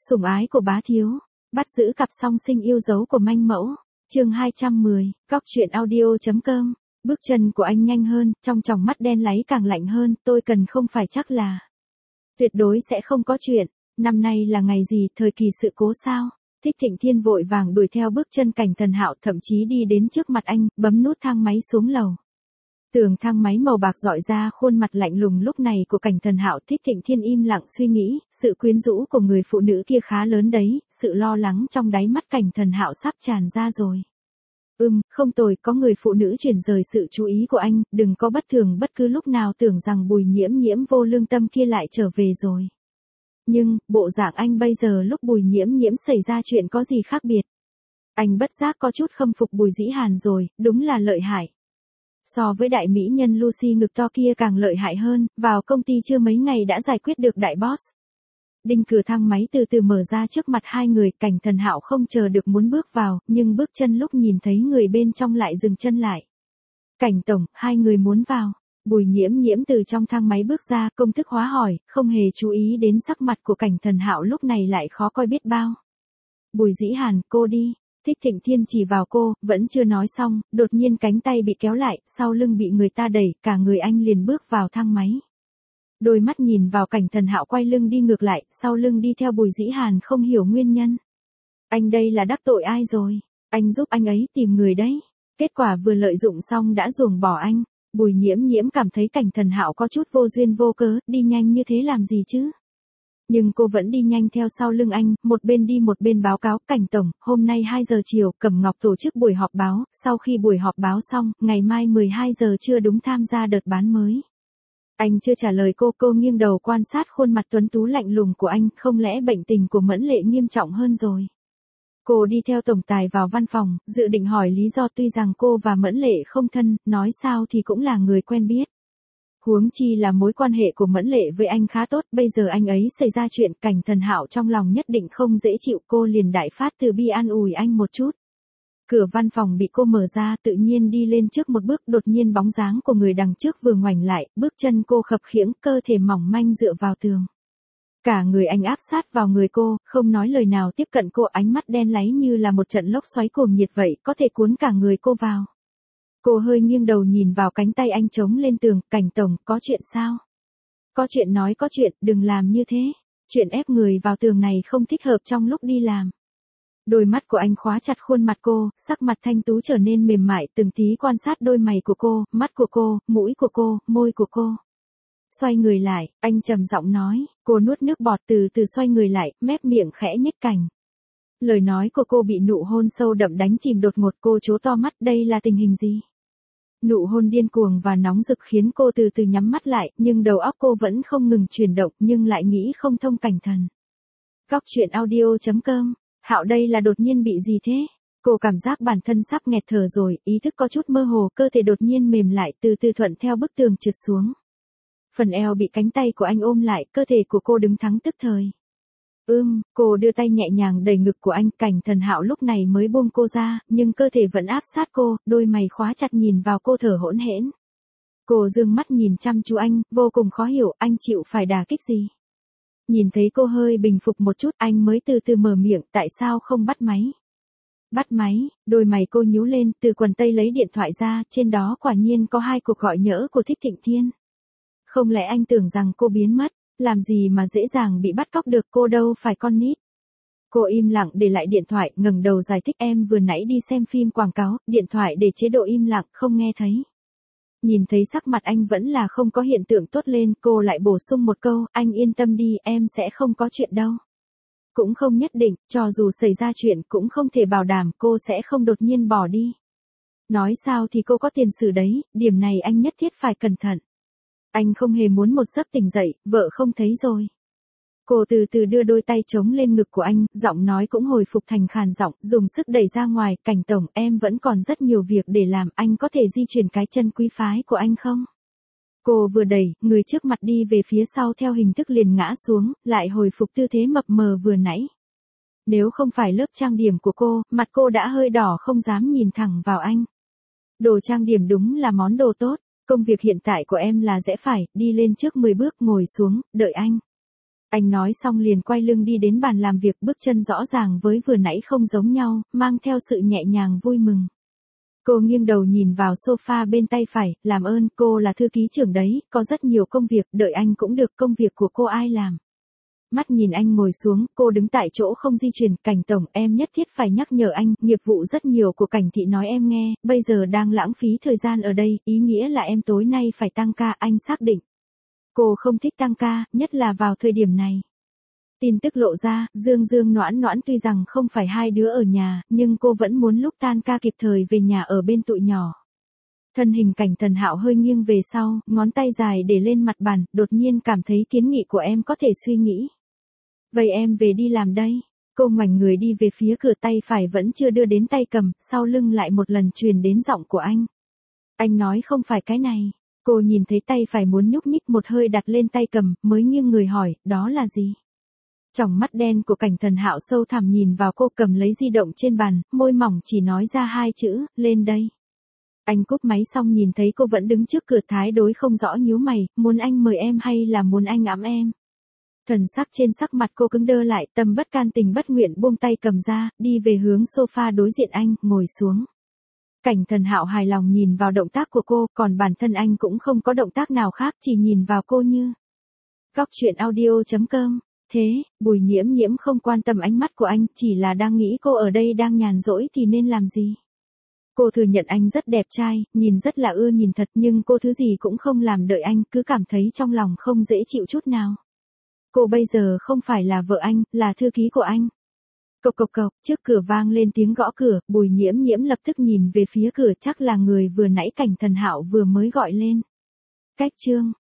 Sủng ái của bá thiếu, bắt giữ cặp song sinh yêu dấu của manh mẫu. Chương 210, Góc truyện audio.com. Bước chân của anh nhanh hơn, trong tròng mắt đen láy càng lạnh hơn, tôi cần không phải chắc là. Tuyệt đối sẽ không có chuyện, năm nay là ngày gì, thời kỳ sự cố sao? Thích Thịnh Thiên vội vàng đuổi theo bước chân Cảnh Thần Hạo, thậm chí đi đến trước mặt anh, bấm nút thang máy xuống lầu. Tường thang máy màu bạc rọi ra khuôn mặt lạnh lùng lúc này của Cảnh Thần Hạo. Thích Thịnh Thiên im lặng suy nghĩ, sự quyến rũ của người phụ nữ kia khá lớn đấy, sự lo lắng trong đáy mắt Cảnh Thần Hạo sắp tràn ra rồi. Không tồi, có người phụ nữ chuyển rời sự chú ý của anh, đừng có bất thường bất cứ lúc nào tưởng rằng Bùi Nhiễm Nhiễm vô lương tâm kia lại trở về rồi. Nhưng, bộ dạng anh bây giờ lúc Bùi Nhiễm Nhiễm xảy ra chuyện có gì khác biệt? Anh bất giác có chút khâm phục Bùi Dĩ Hàn rồi, đúng là lợi hại. So với đại mỹ nhân Lucy ngực to kia càng lợi hại hơn, vào công ty chưa mấy ngày đã giải quyết được đại boss. Đinh cửa thang máy từ từ mở ra trước mặt hai người, Cảnh Thần Hạo không chờ được muốn bước vào, nhưng bước chân lúc nhìn thấy người bên trong lại dừng chân lại. Cảnh tổng, hai người muốn vào. Bùi Nhiễm Nhiễm từ trong thang máy bước ra, công thức hóa hỏi, không hề chú ý đến sắc mặt của Cảnh Thần Hạo lúc này lại khó coi biết bao. Bùi Dĩ Hàn, cô đi. Thích Thịnh Thiên chỉ vào cô, vẫn chưa nói xong, đột nhiên cánh tay bị kéo lại, sau lưng bị người ta đẩy, cả người anh liền bước vào thang máy. Đôi mắt nhìn vào Cảnh Thần Hạo quay lưng đi ngược lại, sau lưng đi theo Bùi Dĩ Hàn không hiểu nguyên nhân. Anh đây là đắc tội ai rồi? Anh giúp anh ấy tìm người đấy. Kết quả vừa lợi dụng xong đã ruồng bỏ anh. Bùi Nhiễm Nhiễm cảm thấy Cảnh Thần Hạo có chút vô duyên vô cớ, đi nhanh như thế làm gì chứ? Nhưng cô vẫn đi nhanh theo sau lưng anh, một bên đi một bên báo cáo, Cảnh tổng, hôm nay 2 giờ chiều, Cẩm Ngọc tổ chức buổi họp báo, sau khi buổi họp báo xong, ngày mai 12 giờ trưa đúng tham gia đợt bán mới. Anh chưa trả lời cô nghiêng đầu quan sát khuôn mặt tuấn tú lạnh lùng của anh, không lẽ bệnh tình của Mẫn Lệ nghiêm trọng hơn rồi. Cô đi theo tổng tài vào văn phòng, dự định hỏi lý do, tuy rằng cô và Mẫn Lệ không thân, nói sao thì cũng là người quen biết. Huống chi là mối quan hệ của Mẫn Lệ với anh khá tốt, bây giờ anh ấy xảy ra chuyện, Cảnh Thần Hạo trong lòng nhất định không dễ chịu, cô liền đại phát từ bi an ủi anh một chút. Cửa văn phòng bị cô mở ra, tự nhiên đi lên trước một bước, đột nhiên bóng dáng của người đằng trước vừa ngoảnh lại, bước chân cô khập khiễng, cơ thể mỏng manh dựa vào tường. Cả người anh áp sát vào người cô, không nói lời nào tiếp cận cô, ánh mắt đen láy như là một trận lốc xoáy cuồng nhiệt vậy, có thể cuốn cả người cô vào. Cô hơi nghiêng đầu nhìn vào cánh tay anh chống lên tường, Cảnh tổng, có chuyện sao? Có chuyện nói có chuyện, đừng làm như thế. Chuyện ép người vào tường này không thích hợp trong lúc đi làm. Đôi mắt của anh khóa chặt khuôn mặt cô, sắc mặt thanh tú trở nên mềm mại, từng tí quan sát đôi mày của cô, mắt của cô, mũi của cô, môi của cô. Xoay người lại, anh trầm giọng nói, cô nuốt nước bọt từ từ xoay người lại, mép miệng khẽ nhếch cằm. Lời nói của cô bị nụ hôn sâu đậm đánh chìm đột ngột, cô trố to mắt, đây là tình hình gì? Nụ hôn điên cuồng và nóng rực khiến cô từ từ nhắm mắt lại, nhưng đầu óc cô vẫn không ngừng chuyển động, nhưng lại nghĩ không thông. Cảnh thần. Góc truyện audio.com. Hạo đây là đột nhiên bị gì thế? Cô cảm giác bản thân sắp nghẹt thở rồi, ý thức có chút mơ hồ, cơ thể đột nhiên mềm lại, từ từ thuận theo bức tường trượt xuống. Phần eo bị cánh tay của anh ôm lại, cơ thể của cô đứng thẳng tức thời. Cô đưa tay nhẹ nhàng đẩy ngực của anh, Cảnh Thần Hạo lúc này mới buông cô ra, nhưng cơ thể vẫn áp sát cô, đôi mày khóa chặt nhìn vào cô thở hỗn hển. Cô dương mắt nhìn chăm chú anh, vô cùng khó hiểu, anh chịu phải đả kích gì? Nhìn thấy cô hơi bình phục một chút, anh mới từ từ mở miệng, tại sao không bắt máy? Bắt máy, đôi mày cô nhíu lên, từ quần tây lấy điện thoại ra, trên đó quả nhiên có 2 cuộc gọi nhỡ của Thích Thịnh Thiên. Không lẽ anh tưởng rằng cô biến mất? Làm gì mà dễ dàng bị bắt cóc được, cô đâu phải con nít. Cô im lặng để lại điện thoại, ngẩng đầu giải thích, em vừa nãy đi xem phim quảng cáo, điện thoại để chế độ im lặng, không nghe thấy. Nhìn thấy sắc mặt anh vẫn là không có hiện tượng tốt lên, cô lại bổ sung một câu, anh yên tâm đi, em sẽ không có chuyện đâu. Cũng không nhất định, cho dù xảy ra chuyện cũng không thể bảo đảm cô sẽ không đột nhiên bỏ đi. Nói sao thì cô có tiền sử đấy, điểm này anh nhất thiết phải cẩn thận. Anh không hề muốn một giấc tỉnh dậy, vợ không thấy rồi. Cô từ từ đưa đôi tay chống lên ngực của anh, giọng nói cũng hồi phục thành khàn giọng, dùng sức đẩy ra ngoài, Cảnh tổng, em vẫn còn rất nhiều việc để làm, anh có thể di chuyển cái chân quý phái của anh không? Cô vừa đẩy, người trước mặt đi về phía sau theo hình thức liền ngã xuống, lại hồi phục tư thế mập mờ vừa nãy. Nếu không phải lớp trang điểm của cô, mặt cô đã hơi đỏ không dám nhìn thẳng vào anh. Đồ trang điểm đúng là món đồ tốt. Công việc hiện tại của em là rẽ phải, đi lên trước 10 bước, ngồi xuống, đợi anh. Anh nói xong liền quay lưng đi đến bàn làm việc, bước chân rõ ràng với vừa nãy không giống nhau, mang theo sự nhẹ nhàng vui mừng. Cô nghiêng đầu nhìn vào sofa bên tay phải, làm ơn, cô là thư ký trưởng đấy, có rất nhiều công việc, đợi anh cũng được, công việc của cô ai làm. Mắt nhìn anh ngồi xuống, cô đứng tại chỗ không di chuyển, Cảnh tổng, em nhất thiết phải nhắc nhở anh, nghiệp vụ rất nhiều của Cảnh thị nói em nghe, bây giờ đang lãng phí thời gian ở đây, ý nghĩa là em tối nay phải tăng ca, anh xác định. Cô không thích tăng ca, nhất là vào thời điểm này. Tin tức lộ ra, Dương Dương Noãn Noãn tuy rằng không phải hai đứa ở nhà, nhưng cô vẫn muốn lúc tan ca kịp thời về nhà ở bên tụi nhỏ. Thân hình Cảnh Thần Hạo hơi nghiêng về sau, ngón tay dài để lên mặt bàn, đột nhiên cảm thấy kiến nghị của em có thể suy nghĩ. Vậy em về đi làm đây. Cô ngoảnh người đi về phía cửa, tay phải vẫn chưa đưa đến tay cầm, sau lưng lại một lần truyền đến giọng của anh. Anh nói không phải cái này. Cô nhìn thấy tay phải muốn nhúc nhích, một hơi đặt lên tay cầm, mới nghiêng người hỏi, đó là gì? Tròng mắt đen của Cảnh Thần Hạo sâu thẳm nhìn vào cô, cầm lấy di động trên bàn, môi mỏng chỉ nói ra hai chữ, lên đây. Anh cúp máy xong nhìn thấy cô vẫn đứng trước cửa, thái đối không rõ nhíu mày, muốn anh mời em hay là muốn anh ẵm em? Thần sắc trên sắc mặt cô cứng đơ lại, tâm bất can tình bất nguyện buông tay cầm ra, đi về hướng sofa đối diện anh, ngồi xuống. Cảnh Thần Hạo hài lòng nhìn vào động tác của cô, còn bản thân anh cũng không có động tác nào khác, chỉ nhìn vào cô như. Góc chuyện audio.com. Thế, Bùi Nhiễm Nhiễm không quan tâm ánh mắt của anh, chỉ là đang nghĩ cô ở đây đang nhàn rỗi thì nên làm gì. Cô thừa nhận anh rất đẹp trai, nhìn rất là ưa nhìn thật, nhưng cô thứ gì cũng không làm đợi anh, cứ cảm thấy trong lòng không dễ chịu chút nào. Cô bây giờ không phải là vợ anh, là thư ký của anh. Cộc cộc cộc, trước cửa vang lên tiếng gõ cửa, Bùi Nhiễm Nhiễm lập tức nhìn về phía cửa, chắc là người vừa nãy Cảnh Thần Hạo vừa mới gọi lên. Cách chương